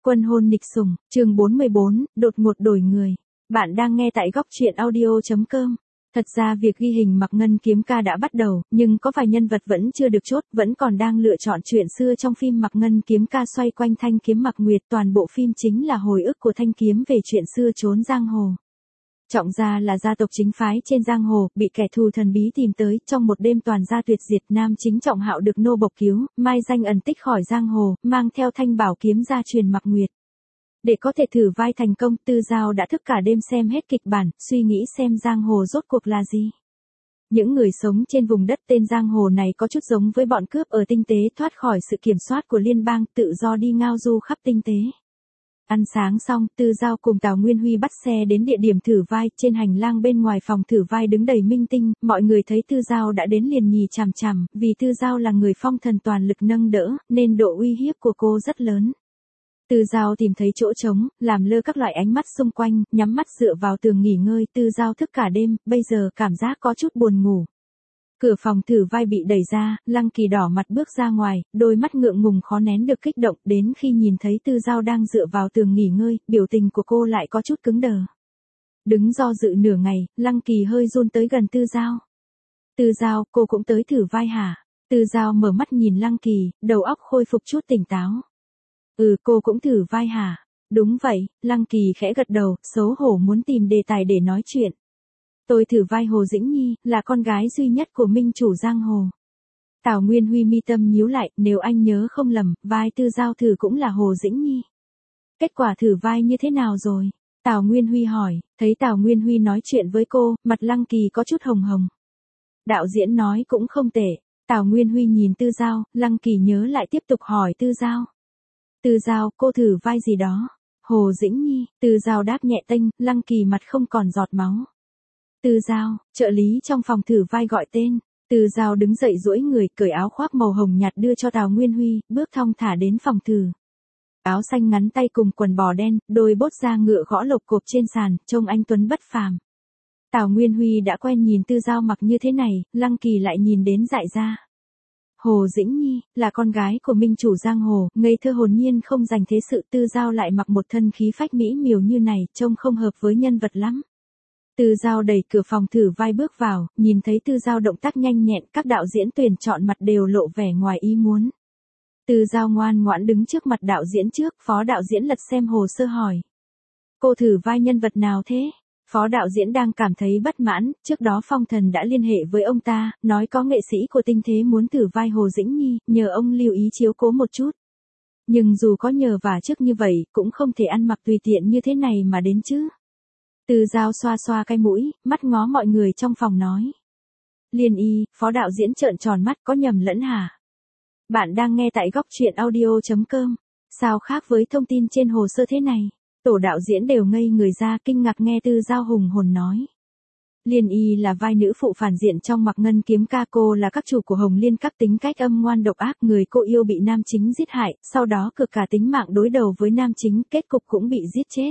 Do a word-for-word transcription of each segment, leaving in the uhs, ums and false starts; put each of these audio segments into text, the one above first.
Quân hôn nịch sủng, chương bốn mươi bốn, đột ngột đổi người. Bạn đang nghe tại góc truyện audio chấm com. Thật ra việc ghi hình Mạc Ngân kiếm ca đã bắt đầu, nhưng có vài nhân vật vẫn chưa được chốt, vẫn còn đang lựa chọn chuyện xưa trong phim Mạc Ngân kiếm ca xoay quanh thanh kiếm Mạc Nguyệt. Toàn bộ phim chính là hồi ức của thanh kiếm về chuyện xưa trốn giang hồ. Trọng gia là gia tộc chính phái trên giang hồ, bị kẻ thù thần bí tìm tới, trong một đêm toàn gia tuyệt diệt, nam chính Trọng Hạo được nô bộc cứu, mai danh ẩn tích khỏi giang hồ, mang theo thanh bảo kiếm gia truyền Mạc Nguyệt. Để có thể thử vai thành công, Tư Giao đã thức cả đêm xem hết kịch bản, suy nghĩ xem giang hồ rốt cuộc là gì. Những người sống trên vùng đất tên giang hồ này có chút giống với bọn cướp ở tinh tế, thoát khỏi sự kiểm soát của liên bang, tự do đi ngao du khắp tinh tế. Ăn sáng xong, Tư Giao cùng Tào Nguyên Huy bắt xe đến địa điểm thử vai. Trên hành lang bên ngoài phòng thử vai đứng đầy minh tinh, mọi người thấy Tư Giao đã đến liền nhì chằm chằm, vì Tư Giao là người phong thần toàn lực nâng đỡ, nên độ uy hiếp của cô rất lớn. Tư Giao tìm thấy chỗ trống, làm lơ các loại ánh mắt xung quanh, nhắm mắt dựa vào tường nghỉ ngơi. Tư Giao thức cả đêm, bây giờ cảm giác có chút buồn ngủ. Cửa phòng thử vai bị đẩy ra, Lăng Kỳ đỏ mặt bước ra ngoài, đôi mắt ngượng ngùng khó nén được kích động, đến khi nhìn thấy Tư Giao đang dựa vào tường nghỉ ngơi, biểu tình của cô lại có chút cứng đờ. Đứng do dự nửa ngày, Lăng Kỳ hơi run tới gần Tư Giao. Tư Giao, cô cũng tới thử vai hả? Tư Giao mở mắt nhìn Lăng Kỳ, đầu óc khôi phục chút tỉnh táo. Ừ, cô cũng thử vai hả? Đúng vậy, Lăng Kỳ khẽ gật đầu, xấu hổ muốn tìm đề tài để nói chuyện. Tôi thử vai Hồ Dĩnh Nhi, là con gái duy nhất của minh chủ giang hồ. Tào Nguyên Huy mi tâm nhíu lại, nếu anh nhớ không lầm, vai Tư Giao thử cũng là Hồ Dĩnh Nhi. Kết quả thử vai như thế nào rồi? Tào Nguyên Huy hỏi, thấy Tào Nguyên Huy nói chuyện với cô, mặt Lăng Kỳ có chút hồng hồng. Đạo diễn nói cũng không tệ. Tào Nguyên Huy nhìn Tư Giao, Lăng Kỳ nhớ lại tiếp tục hỏi Tư Giao. Tư Giao, cô thử vai gì đó? Hồ Dĩnh Nhi. Tư Giao đáp nhẹ tênh, Lăng Kỳ mặt không còn giọt máu. Tư Giao, trợ lý trong phòng thử vai gọi tên. Tư Giao đứng dậy duỗi người, cởi áo khoác màu hồng nhạt đưa cho Tào Nguyên Huy, bước thong thả đến phòng thử. Áo xanh ngắn tay cùng quần bò đen, đôi bốt da ngựa gõ lộc cộp trên sàn, trông anh tuấn bất phàm. Tào Nguyên Huy đã quen nhìn Tư Giao mặc như thế này, Lăng Kỳ lại nhìn đến dại ra. Hồ Dĩnh Nhi, là con gái của minh chủ giang hồ, ngây thơ hồn nhiên không dành thế sự. Tư Giao lại mặc một thân khí phách mỹ miều như này, trông không hợp với nhân vật lắm. Tư Giao đẩy cửa phòng thử vai bước vào, nhìn thấy Tư Giao động tác nhanh nhẹn, các đạo diễn tuyển chọn mặt đều lộ vẻ ngoài ý muốn. Tư Giao ngoan ngoãn đứng trước mặt đạo diễn trước, phó đạo diễn lật xem hồ sơ hỏi. Cô thử vai nhân vật nào thế? Phó đạo diễn đang cảm thấy bất mãn, trước đó Phong Thần đã liên hệ với ông ta, nói có nghệ sĩ của tinh thế muốn thử vai Hồ Dĩnh Nhi, nhờ ông lưu ý chiếu cố một chút. Nhưng dù có nhờ vả trước như vậy, cũng không thể ăn mặc tùy tiện như thế này mà đến chứ. Tư Giao xoa xoa cái mũi, mắt ngó mọi người trong phòng nói. Liên Y, phó đạo diễn trợn tròn mắt, có nhầm lẫn hả? Bạn đang nghe tại góc truyện audio chấm com. Sao khác với thông tin trên hồ sơ thế này? Tổ đạo diễn đều ngây người ra, kinh ngạc nghe Tư Giao hùng hồn nói. Liên Y là vai nữ phụ phản diện trong Mạc Ngân kiếm ca. Cô là các chủ của Hồng Liên các, tính cách âm ngoan độc ác, người cô yêu bị nam chính giết hại, sau đó cực cả tính mạng đối đầu với nam chính, kết cục cũng bị giết chết.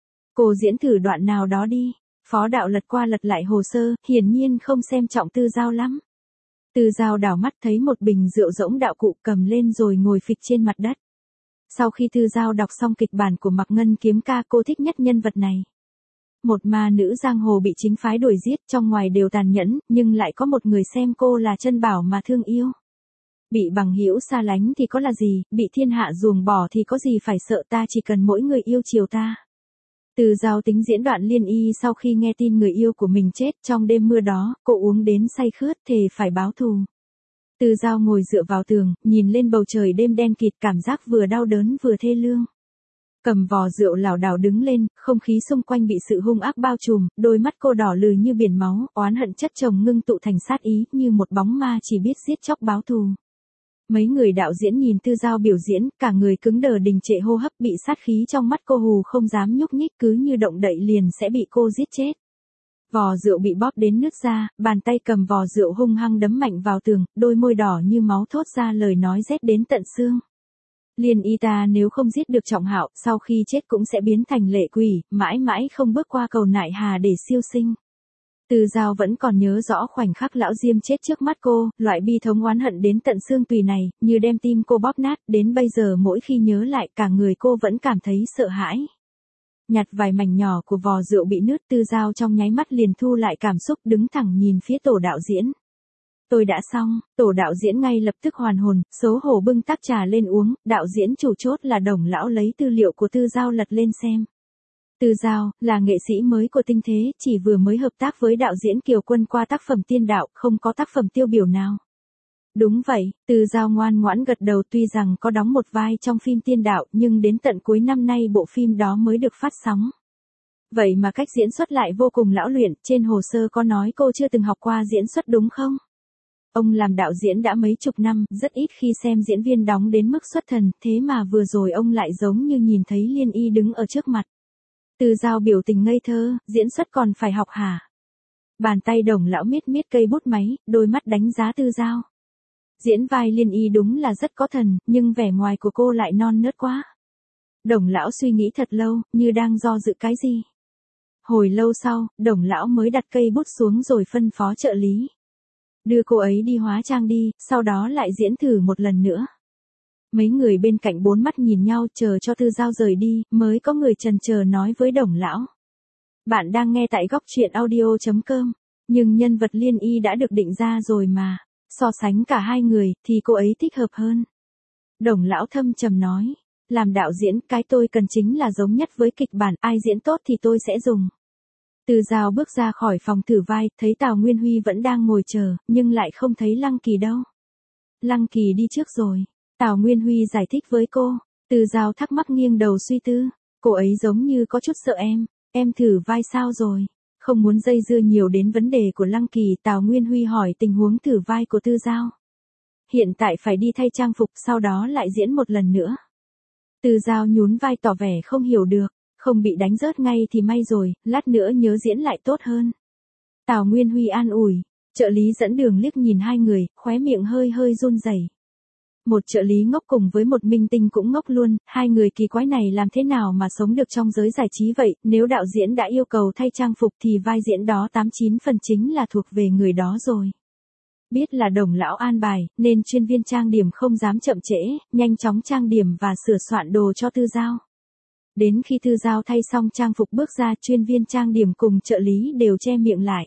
Cô diễn thử đoạn nào đó đi. Phó đạo lật qua lật lại hồ sơ, hiển nhiên không xem trọng Tư Giao lắm. Tư Giao đảo mắt thấy một bình rượu rỗng đạo cụ, cầm lên rồi ngồi phịch trên mặt đất. Sau khi Tư Giao đọc xong kịch bản của Mạc Ngân kiếm ca, cô thích nhất nhân vật này. Một ma nữ giang hồ bị chính phái đuổi giết, trong ngoài đều tàn nhẫn, nhưng lại có một người xem cô là chân bảo mà thương yêu. Bị bằng hữu xa lánh thì có là gì, bị thiên hạ ruồng bỏ thì có gì phải sợ, ta chỉ cần mỗi người yêu chiều ta. Tư Giao tính diễn đoạn Liên Y sau khi nghe tin người yêu của mình chết trong đêm mưa đó, cô uống đến say khướt, thề phải báo thù. Tư Giao ngồi dựa vào tường, nhìn lên bầu trời đêm đen kịt, cảm giác vừa đau đớn vừa thê lương. Cầm vò rượu lảo đảo đứng lên, không khí xung quanh bị sự hung ác bao trùm, đôi mắt cô đỏ lừ như biển máu, oán hận chất chồng ngưng tụ thành sát ý, như một bóng ma chỉ biết giết chóc báo thù. Mấy người đạo diễn nhìn Tư Giao biểu diễn, cả người cứng đờ đình trệ hô hấp, bị sát khí trong mắt cô hù không dám nhúc nhích, cứ như động đậy liền sẽ bị cô giết chết. Vò rượu bị bóp đến nứt ra, bàn tay cầm vò rượu hung hăng đấm mạnh vào tường, đôi môi đỏ như máu thốt ra lời nói rét đến tận xương. Liên Y ta nếu không giết được Trọng Hạo, sau khi chết cũng sẽ biến thành lệ quỷ, mãi mãi không bước qua cầu nại hà để siêu sinh. Tư Giao vẫn còn nhớ rõ khoảnh khắc lão Diêm chết trước mắt cô, loại bi thống oán hận đến tận xương tùy này, như đem tim cô bóp nát, đến bây giờ mỗi khi nhớ lại cả người cô vẫn cảm thấy sợ hãi. Nhặt vài mảnh nhỏ của vò rượu bị nứt, Tư Giao trong nháy mắt liền thu lại cảm xúc, đứng thẳng nhìn phía tổ đạo diễn. Tôi đã xong, tổ đạo diễn ngay lập tức hoàn hồn, xấu hổ bưng tách trà lên uống, đạo diễn chủ chốt là Đồng lão lấy tư liệu của Tư Giao lật lên xem. Tư Giao, là nghệ sĩ mới của Tinh Thế, chỉ vừa mới hợp tác với đạo diễn Kiều Quân qua tác phẩm Tiên Đạo, không có tác phẩm tiêu biểu nào. Đúng vậy, Tư Giao ngoan ngoãn gật đầu, tuy rằng có đóng một vai trong phim Tiên Đạo, nhưng đến tận cuối năm nay bộ phim đó mới được phát sóng. Vậy mà cách diễn xuất lại vô cùng lão luyện, trên hồ sơ có nói cô chưa từng học qua diễn xuất đúng không? Ông làm đạo diễn đã mấy chục năm, rất ít khi xem diễn viên đóng đến mức xuất thần, thế mà vừa rồi ông lại giống như nhìn thấy Liên Y đứng ở trước mặt. Tư Giao biểu tình ngây thơ, diễn xuất còn phải học hả? Bàn tay Đồng lão miết miết cây bút máy, đôi mắt đánh giá Tư Giao. Diễn vai Liên Y đúng là rất có thần, nhưng vẻ ngoài của cô lại non nớt quá. Đồng lão suy nghĩ thật lâu, như đang do dự cái gì. Hồi lâu sau, Đồng lão mới đặt cây bút xuống rồi phân phó trợ lý. Đưa cô ấy đi hóa trang đi, sau đó lại diễn thử một lần nữa. Mấy người bên cạnh bốn mắt nhìn nhau, chờ cho Tư Giao rời đi, mới có người chần chờ nói với Đồng lão. Bạn đang nghe tại góc truyện audio chấm com, nhưng nhân vật Liên Y đã được định ra rồi mà, so sánh cả hai người, thì cô ấy thích hợp hơn. Đồng lão thâm trầm nói, làm đạo diễn, cái tôi cần chính là giống nhất với kịch bản, ai diễn tốt thì tôi sẽ dùng. Tư Giao bước ra khỏi phòng thử vai, thấy Tào Nguyên Huy vẫn đang ngồi chờ, nhưng lại không thấy Lăng Kỳ đâu. Lăng Kỳ đi trước rồi. Tào Nguyên Huy giải thích với cô. Tư Giao thắc mắc nghiêng đầu suy tư. Cô ấy giống như có chút sợ em. Em thử vai sao rồi? Không muốn dây dưa nhiều đến vấn đề của Lăng Kỳ, Tào Nguyên Huy hỏi tình huống thử vai của Tư Giao. Hiện tại phải đi thay trang phục, sau đó lại diễn một lần nữa. Tư Giao nhún vai tỏ vẻ không hiểu được. Không bị đánh rớt ngay thì may rồi, lát nữa nhớ diễn lại tốt hơn. Tào Nguyên Huy an ủi. Trợ lý dẫn đường liếc nhìn hai người, khóe miệng hơi hơi run rẩy. Một trợ lý ngốc cùng với một minh tinh cũng ngốc luôn, hai người kỳ quái này làm thế nào mà sống được trong giới giải trí vậy, nếu đạo diễn đã yêu cầu thay trang phục thì vai diễn đó tám chín phần chính là thuộc về người đó rồi. Biết là Đồng lão an bài, nên chuyên viên trang điểm không dám chậm trễ, nhanh chóng trang điểm và sửa soạn đồ cho Tư Giao. Đến khi Tư Giao thay xong trang phục bước ra, chuyên viên trang điểm cùng trợ lý đều che miệng lại.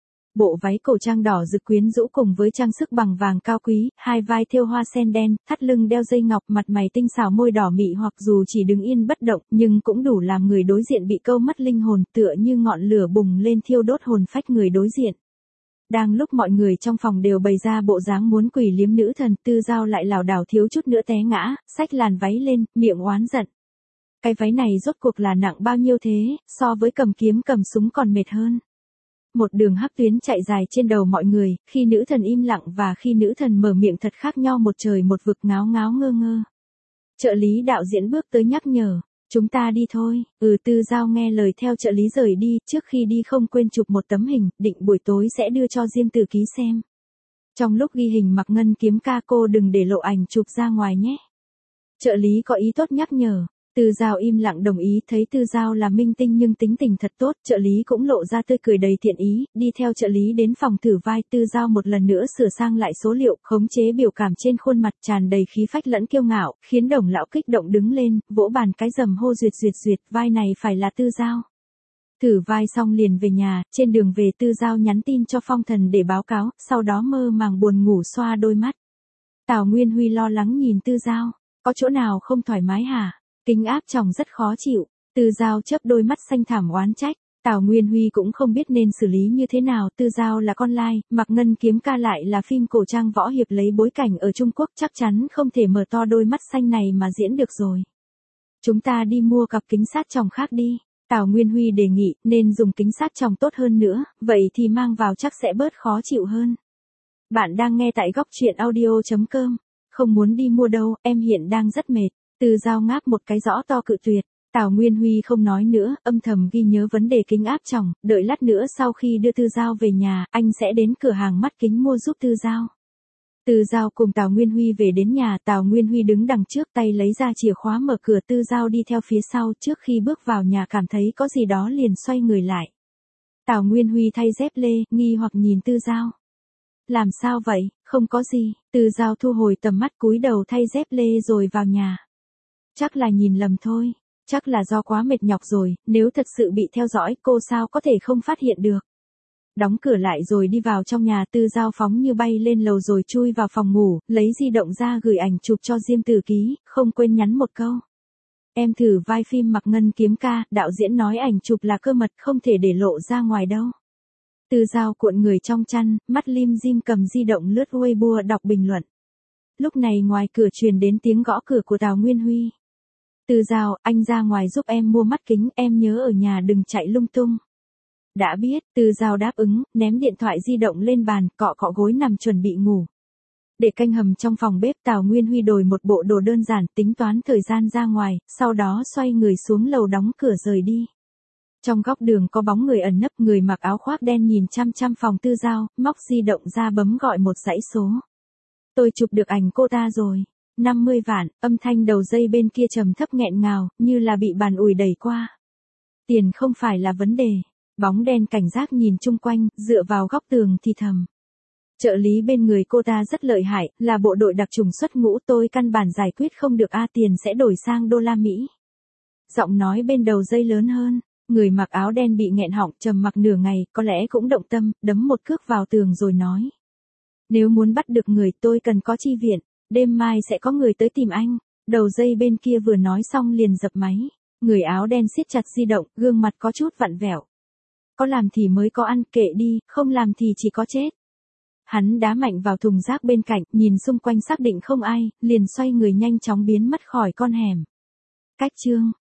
Bộ váy cổ trang đỏ rực quyến rũ cùng với trang sức bằng vàng cao quý, hai vai thêu hoa sen đen, thắt lưng đeo dây ngọc, mặt mày tinh xảo, môi đỏ mị, hoặc dù chỉ đứng yên bất động, nhưng cũng đủ làm người đối diện bị câu mất linh hồn, tựa như ngọn lửa bùng lên thiêu đốt hồn phách người đối diện. Đang lúc mọi người trong phòng đều bày ra bộ dáng muốn quỷ liếm nữ thần, Tư Giao lại lảo đảo thiếu chút nữa té ngã, xách làn váy lên, miệng oán giận. Cái váy này rốt cuộc là nặng bao nhiêu thế, so với cầm kiếm cầm súng còn mệt hơn. Một đường hắc tuyến chạy dài trên đầu mọi người, khi nữ thần im lặng và khi nữ thần mở miệng thật khác nhau một trời một vực, ngáo ngáo ngơ ngơ. Trợ lý đạo diễn bước tới nhắc nhở, chúng ta đi thôi. Ừ, Tư Giao nghe lời theo trợ lý rời đi, trước khi đi không quên chụp một tấm hình, định buổi tối sẽ đưa cho Diêm Tử Ký xem. Trong lúc ghi hình Mặc Ngân kiếm ca, cô đừng để lộ ảnh chụp ra ngoài nhé. Trợ lý có ý tốt nhắc nhở. Tư Giao im lặng đồng ý, thấy Tư Giao là minh tinh nhưng tính tình thật tốt, trợ lý cũng lộ ra tươi cười đầy thiện ý, đi theo trợ lý đến phòng thử vai. Tư Giao một lần nữa sửa sang lại số liệu, khống chế biểu cảm trên khuôn mặt, tràn đầy khí phách lẫn kiêu ngạo, khiến Đồng lão kích động đứng lên, vỗ bàn cái rầm hô duyệt duyệt duyệt, vai này phải là Tư Giao. Thử vai xong liền về nhà, trên đường về Tư Giao nhắn tin cho Phong Thần để báo cáo, sau đó mơ màng buồn ngủ xoa đôi mắt. Tào Nguyên Huy lo lắng nhìn Tư Giao, có chỗ nào không thoải mái hả? Kính áp tròng rất khó chịu. Tư Giao chớp đôi mắt xanh thẳm oán trách. Tào Nguyên Huy cũng không biết nên xử lý như thế nào. Tư Giao là con lai, Mặc Ngân kiếm ca lại là phim cổ trang võ hiệp lấy bối cảnh ở Trung Quốc, chắc chắn không thể mở to đôi mắt xanh này mà diễn được rồi. Chúng ta đi mua cặp kính sát tròng khác đi. Tào Nguyên Huy đề nghị, nên dùng kính sát tròng tốt hơn nữa, vậy thì mang vào chắc sẽ bớt khó chịu hơn. Bạn đang nghe tại góc truyện audio chấm com. Không muốn đi mua đâu, em hiện đang rất mệt. Tư Giao ngáp một cái rõ to cự tuyệt. Tào Nguyên Huy không nói nữa, âm thầm ghi nhớ vấn đề kính áp tròng, đợi lát nữa sau khi đưa Tư Giao về nhà, anh sẽ đến cửa hàng mắt kính mua giúp Tư Giao. Tư Giao cùng Tào Nguyên Huy về đến nhà, Tào Nguyên Huy đứng đằng trước, tay lấy ra chìa khóa mở cửa, Tư Giao đi theo phía sau. Trước khi bước vào nhà cảm thấy có gì đó liền xoay người lại. Tào Nguyên Huy thay dép lê, nghi hoặc nhìn Tư Giao. Làm sao vậy, không có gì, Tư Giao thu hồi tầm mắt cúi đầu thay dép lê rồi vào nhà. Chắc là nhìn lầm thôi, chắc là do quá mệt nhọc rồi, nếu thật sự bị theo dõi cô sao có thể không phát hiện được. Đóng cửa lại rồi đi vào trong nhà, Tư Giao phóng như bay lên lầu rồi chui vào phòng ngủ, lấy di động ra gửi ảnh chụp cho Diêm Tử Ký, không quên nhắn một câu. Em thử vai phim Mặc Ngân Kiếm Ca, đạo diễn nói ảnh chụp là cơ mật không thể để lộ ra ngoài đâu. Tư Giao cuộn người trong chăn, mắt lim dim cầm di động lướt Weibo đọc bình luận. Lúc này ngoài cửa truyền đến tiếng gõ cửa của Tào Nguyên Huy. Tư Giao, anh ra ngoài giúp em mua mắt kính, em nhớ ở nhà đừng chạy lung tung. Đã biết, Tư Giao đáp ứng, ném điện thoại di động lên bàn, cọ cọ gối nằm chuẩn bị ngủ. Để canh hầm trong phòng bếp, Tào Nguyên Huy đổi một bộ đồ đơn giản, tính toán thời gian ra ngoài, sau đó xoay người xuống lầu đóng cửa rời đi. Trong góc đường có bóng người ẩn nấp, người mặc áo khoác đen nhìn chăm chăm phòng Tư Giao, móc di động ra bấm gọi một dãy số. Tôi chụp được ảnh cô ta rồi. năm mươi vạn, âm thanh đầu dây bên kia trầm thấp nghẹn ngào, như là bị bàn ủi đẩy qua. Tiền không phải là vấn đề. Bóng đen cảnh giác nhìn chung quanh, dựa vào góc tường thì thầm. Trợ lý bên người cô ta rất lợi hại, là bộ đội đặc chủng xuất ngũ, tôi căn bản giải quyết không được a tiền sẽ đổi sang đô la Mỹ. Giọng nói bên đầu dây lớn hơn, người mặc áo đen bị nghẹn họng trầm mặc nửa ngày, có lẽ cũng động tâm, đấm một cước vào tường rồi nói. Nếu muốn bắt được người tôi cần có chi viện, đêm mai sẽ có người tới tìm anh. Đầu dây bên kia vừa nói xong liền dập máy, người áo đen siết chặt di động, gương mặt có chút vặn vẹo. Có làm thì mới có ăn, kệ đi, không làm thì chỉ có chết. Hắn đá mạnh vào thùng rác bên cạnh, nhìn xung quanh xác định không ai, liền xoay người nhanh chóng biến mất khỏi con hẻm. Cách chương